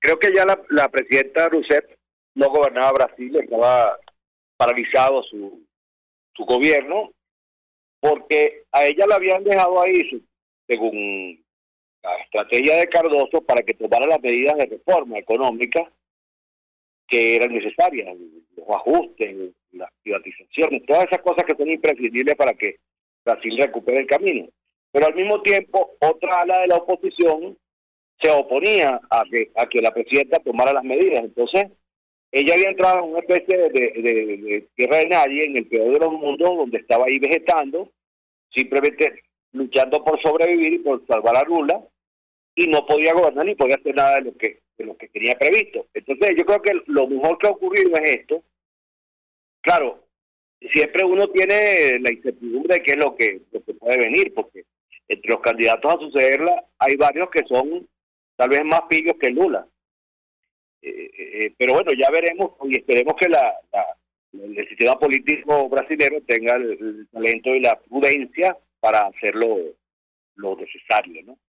creo que ya la presidenta Rousseff no gobernaba Brasil, estaba paralizado su gobierno, porque a ella la habían dejado ahí, según la estrategia de Cardoso, para que tomara las medidas de reforma económica que eran necesarias, los ajustes, las privatizaciones, todas esas cosas que son imprescindibles para que Brasil recupere el camino. Pero al mismo tiempo, otra ala de la oposición se oponía a que la presidenta tomara las medidas. Entonces, ella había entrado en una especie de tierra de nadie, en el peor de los mundos, donde estaba ahí vegetando, simplemente luchando por sobrevivir y por salvar a Lula, y no podía gobernar ni podía hacer nada de lo que tenía previsto. Entonces, yo creo que lo mejor que ha ocurrido es esto. Claro, siempre uno tiene la incertidumbre de qué es lo que puede venir, porque entre los candidatos a sucederla hay varios que son tal vez más pillos que Lula. Pero bueno, ya veremos y esperemos que el sistema político brasileño tenga el talento y la prudencia para hacer lo necesario, ¿no?